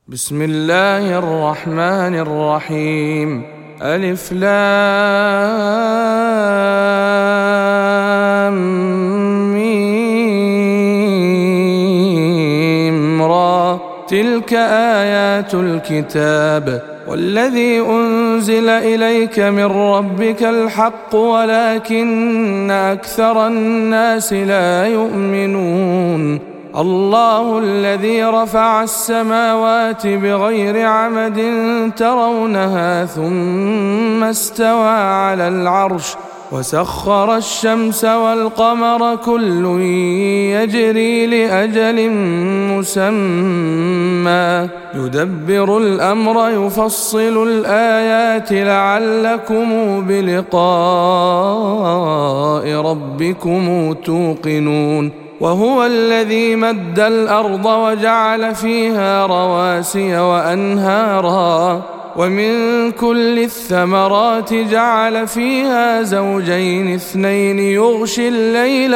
بسم الله الرحمن الرحيم. ألف لام ميم را. تلك آيات الكتاب والذي أنزل إليك من ربك الحق ولكن أكثر الناس لا يؤمنون. الله الذي رفع السماوات بغير عمد ترونها ثم استوى على العرش وسخر الشمس والقمر كل يجري لأجل مسمى يدبر الأمر يفصل الآيات لعلكم بلقاء ربكم توقنون. وهو الذي مد الأرض وجعل فيها رواسي وأنهارا ومن كل الثمرات جعل فيها زوجين اثنين يغشي الليل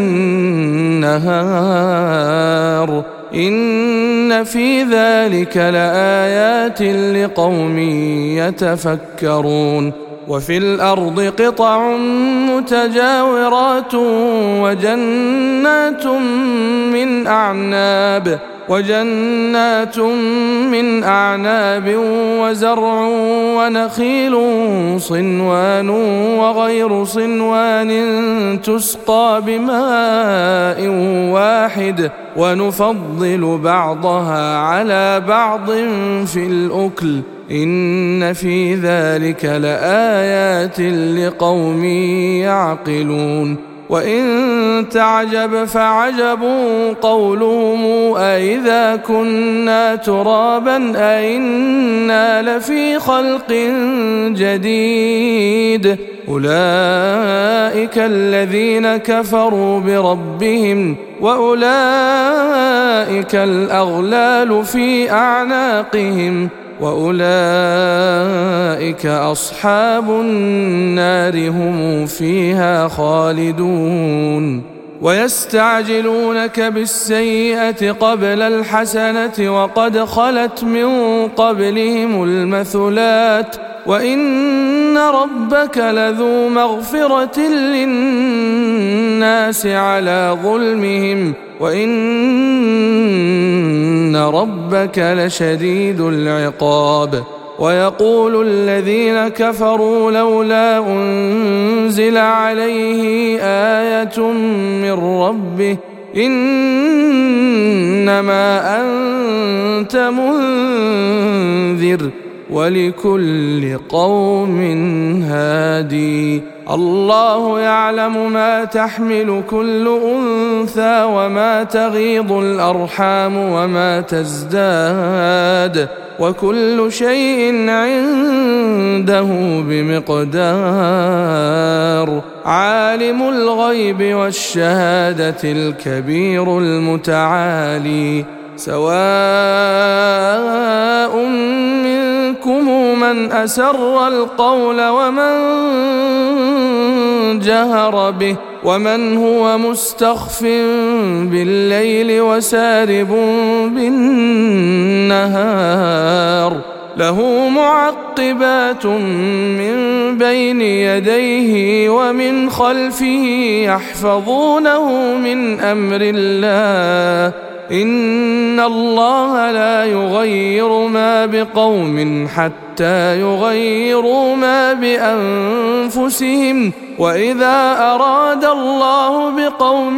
النهار إن في ذلك لآيات لقوم يتفكرون. وفي الأرض قطع متجاورات وجنات من أعناب وزرع ونخيل صنوان وغير صنوان تسقى بماء واحد ونفضل بعضها على بعض في الأكل إن في ذلك لآيات لقوم يعقلون. وإن تعجب فعجب قولهم أإذا كنا ترابا أإنا لفي خلق جديد أولئك الذين كفروا بربهم وأولئك الأغلال في أعناقهم وأولئك أصحاب النار هم فيها خالدون. ويستعجلونك بالسيئة قبل الحسنة وقد خلت من قبلهم المثلات وإن ربك لذو مغفرة للناس على ظلمهم وإن ربك لشديد العقاب. ويقول الذين كفروا لولا أنزل عليه آية من ربه إنما أنت منذر ولكل قوم هادي. الله يعلم ما تحمل كل أنثى وما تغيض الأرحام وما تزداد وكل شيء عنده بمقدار. عالم الغيب والشهادة الكبير المتعالي. سواء منكم من أسر القول ومن جهر به ومن هو مستخف بالليل وسارب بالنهار له معقبات من بين يديه ومن خلفه يحفظونه من أمر الله إن الله لا يغير ما بقوم حتى يغيروا ما بأنفسهم وإذا أراد الله بقوم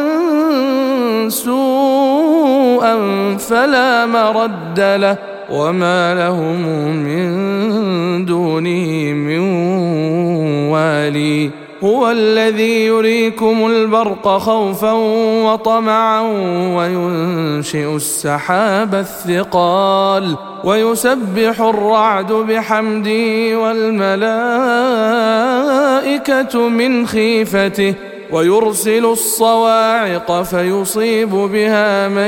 سوءا فلا مرد له وما لهم من دونه من والي. هو الذي يريكم البرق خوفا وطمعا وينشئ السحاب الثقال ويسبح الرعد بحمده والملائكة من خيفته ويرسل الصواعق فيصيب بها من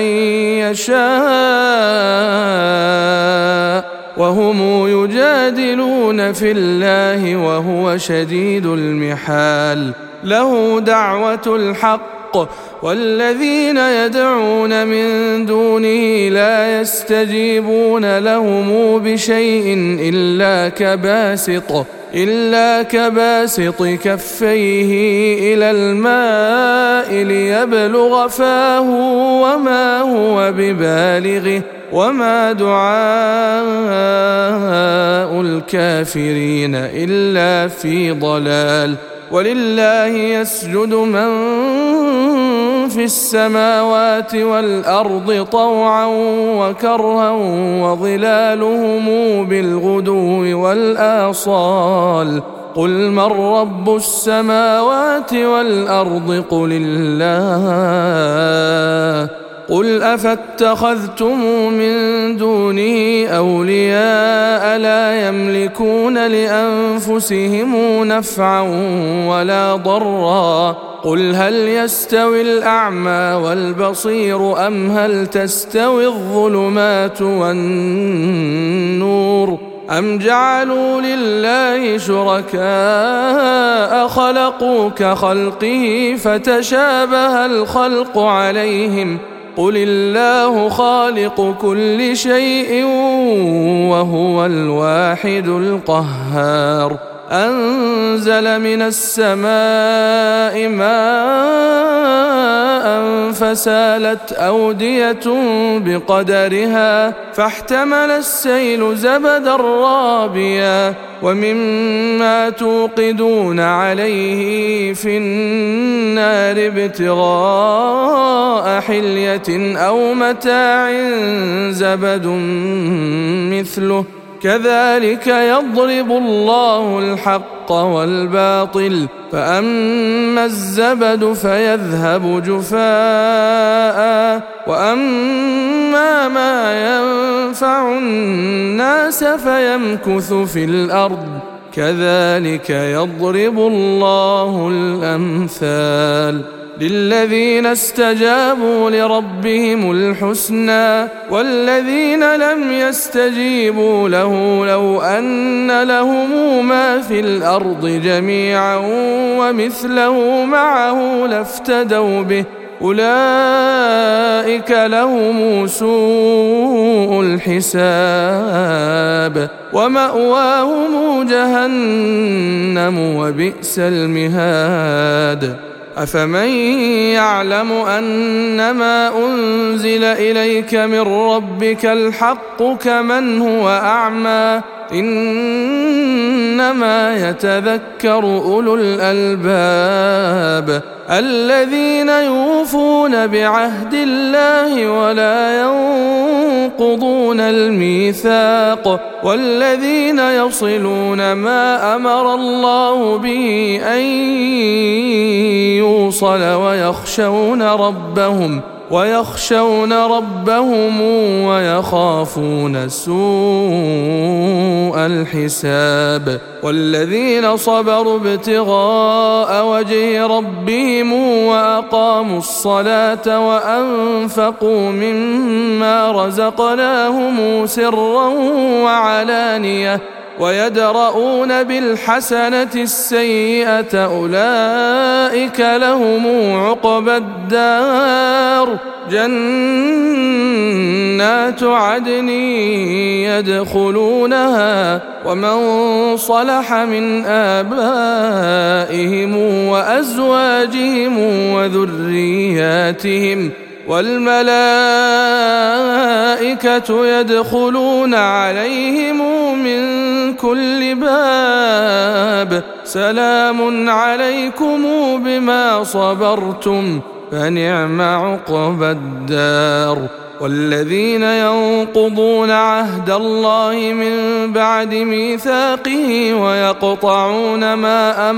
يشاء وهم يجادلون في الله وهو شديد المحال. له دعوة الحق بالحق والذين يدعون من دونه لا يستجيبون لهم بشيء إلا كباسط كفيه إلى الماء ليبلغ فاه وما هو ببالغه وما دعاء الكافرين إلا في ضلال. ولله يسجد من في السماوات والأرض طوعا وكرها وظلالهم بالغدو والآصال. قل من رب السماوات والأرض قل الله. قل أفاتخذتم من دونه أولياء لا يملكون لأنفسهم نفعا ولا ضرا. قل هل يستوي الأعمى والبصير أم هل تستوي الظلمات والنور أم جعلوا لله شركاء خلقوا كخلقه فتشابه الخلق عليهم. قل الله خالق كل شيء وهو الواحد القهار. أنزل من السماء ماء فسالت أودية بقدرها فاحتمل السيل زبدا رابيا ومما توقدون عليه في النار ابتغاء حلية أو متاع زبد مثله كذلك يضرب الله الحق والباطل فأما الزبد فيذهب جفاء وأما ما ينفع الناس فيمكث في الأرض كذلك يضرب الله الأمثال. للذين استجابوا لربهم الحسنى والذين لم يستجيبوا له لو أن لهم ما في الأرض جميعا ومثله معه لافتدوا به أولئك لهم سوء الحساب ومأواهم جهنم وبئس المهاد. أفمن يعلم أنما أنزل إليك من ربك الحق كمن هو أعمى إنما يتذكر أولو الألباب الذين يوفون بعهد الله ولا ينقضون الميثاق والذين يصلون ما أمر الله به أن يوصل ويخشون ربهم ويخافون سوء الحساب. والذين صبروا ابتغاء وجه ربهم وأقاموا الصلاة وأنفقوا مما رزقناهم سرا وعلانية ويدرؤون بالحسنة السيئة أولئك لهم عقبى الدار جنات عدن يدخلونها ومن صلح من آبائهم وأزواجهم وذرياتهم والملائكة يدخلون عليهم من كل باب سلام عليكم بما صبرتم فنعم عقبى الدار. والذين ينقضون عهد الله من بعد ميثاقه ويقطعون ما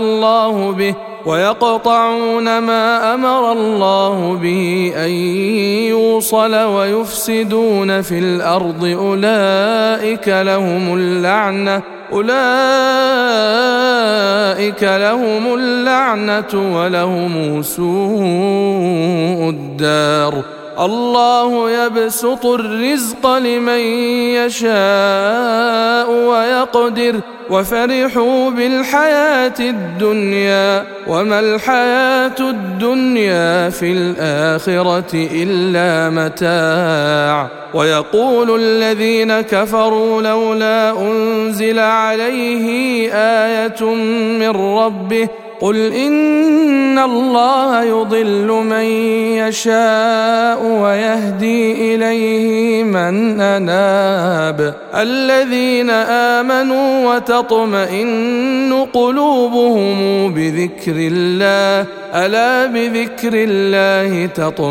أمر الله به أن يوصل ويفسدون في الأرض أولئك لهم اللعنة ولهم سوء الدار. الله يبسط الرزق لمن يشاء ويقدر وفرحوا بالحياة الدنيا وما الحياة الدنيا في الآخرة إلا متاع ويقول الذين كفروا لولا أنزل عليه آية من ربه قل إن الله يضل من يشاء ويهدي إليه من أناب الذين آمنوا وتطمئن قلوبهم بذكر الله ألا بذكر الله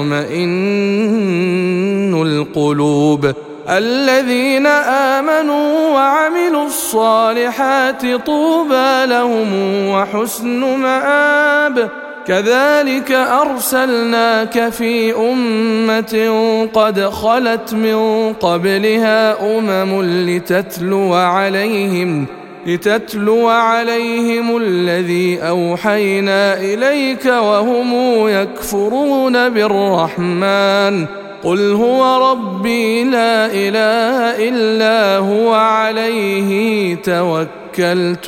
تطمئن القلوب الذين آمنوا وعملوا الصالحات طوبى لهم وحسن مآب كذلك أرسلناك في أمة قد خلت من قبلها لتتلو عليهم الذي أوحينا إليك وهم يكفرون بالرحمن قل هو ربي لا إله إلا هو عليه توكلت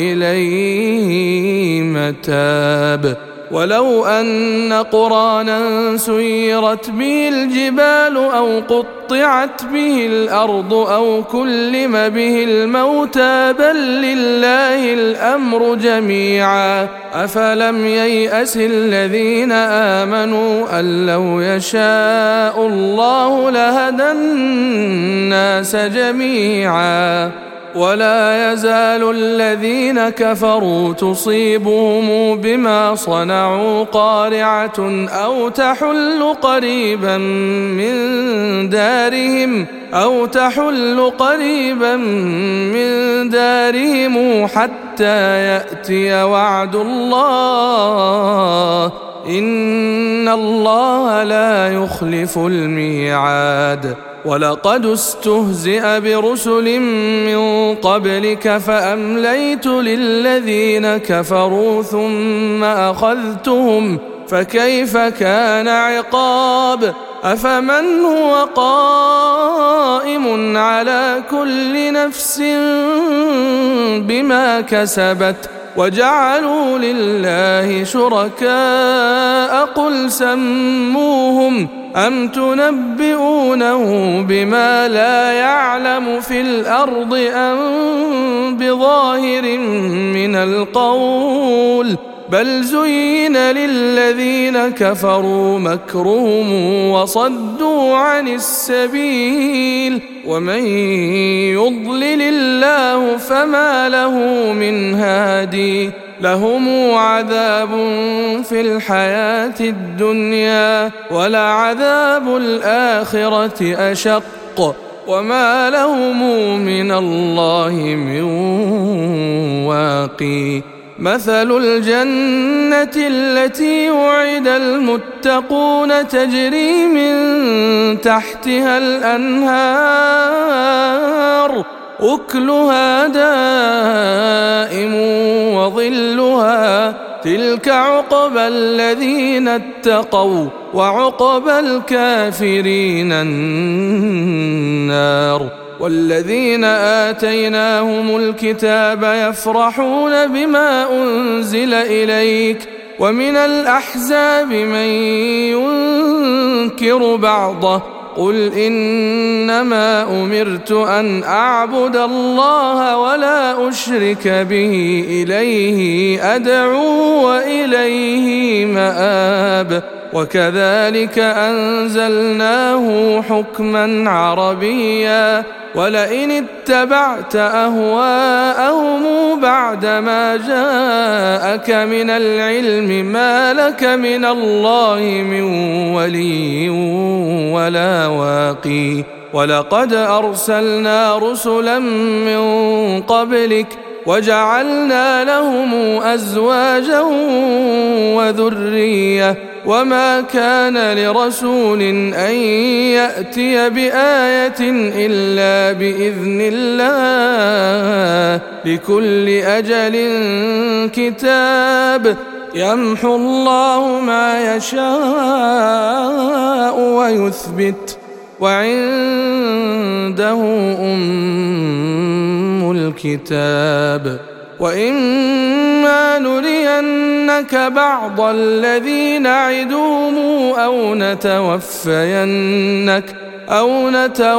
وإليه متاب ولو أن قرانا سيرت به الجبال أو قطعت به الأرض أو كلم به الموتى بل لله الأمر جميعا أفلم ييأس الذين آمنوا أن لو يشاء الله لهدى الناس جميعا ولا يزال الذين كفروا تصيبهم بما صنعوا قارعة أو تحل قريبا من دارهم حتى يأتي وعد الله إن الله لا يخلف الميعاد ولقد استهزئ برسل من قبلك فأمليت للذين كفروا ثم أخذتهم فكيف كان عقاب أفمن هو قائم على كل نفس بما كسبت وجعلوا لله شركاء قل سموهم أم تنبئونه بما لا يعلم في الأرض أم بظاهر من القول بل زين للذين كفروا مكرهم وصدوا عن السبيل ومن يضلل الله فما له من هادي لهم عذاب في الحياة الدنيا ولعذاب الآخرة أشق وما لهم من الله من واقي مثل الجنة التي وعد المتقون تجري من تحتها الأنهار أكلها دائم وظلها تلك عقبى الذين اتقوا وعقبى الكافرين النار والذين آتيناهم الكتاب يفرحون بما أنزل إليك ومن الأحزاب من ينكر بعضه قل إنما أمرت أن أعبد الله ولا أشرك به إليه أدعو وإليه مآب وكذلك أنزلناه حكما عربيا ولئن اتبعت أهواءهم بعدما جاءك من العلم ما لك من الله من ولي ولا واقي ولقد أرسلنا رسلا من قبلك وجعلنا لهم أزواجا وذرية وما كان لرسول أن يأتي بآية إلا بإذن الله لكل أجل كتاب يمحو الله ما يشاء ويثبت وعنده أم الكتاب وإما نرينك بعض الذي نعدهم أو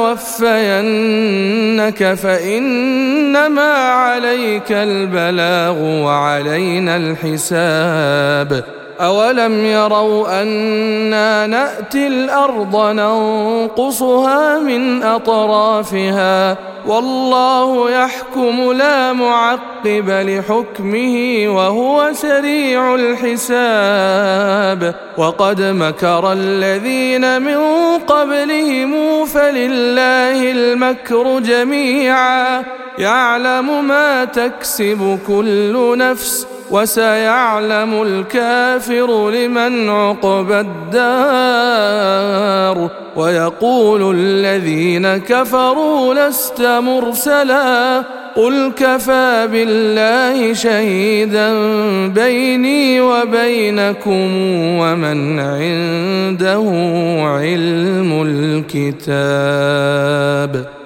نتوفينك فإنما عليك البلاغ وعلينا الحساب أولم يروا أنا نأتي الأرض ننقصها من أطرافها والله يحكم لا معقب لحكمه وهو سريع الحساب وقد مكر الذين من قبلهم فلله المكر جميعا يعلم ما تكسب كل نفس وسيعلم الكافر لمن عقبى الدار ويقول الذين كفروا لست مرسلا قل كفى بالله شهيدا بيني وبينكم ومن عنده علم الكتاب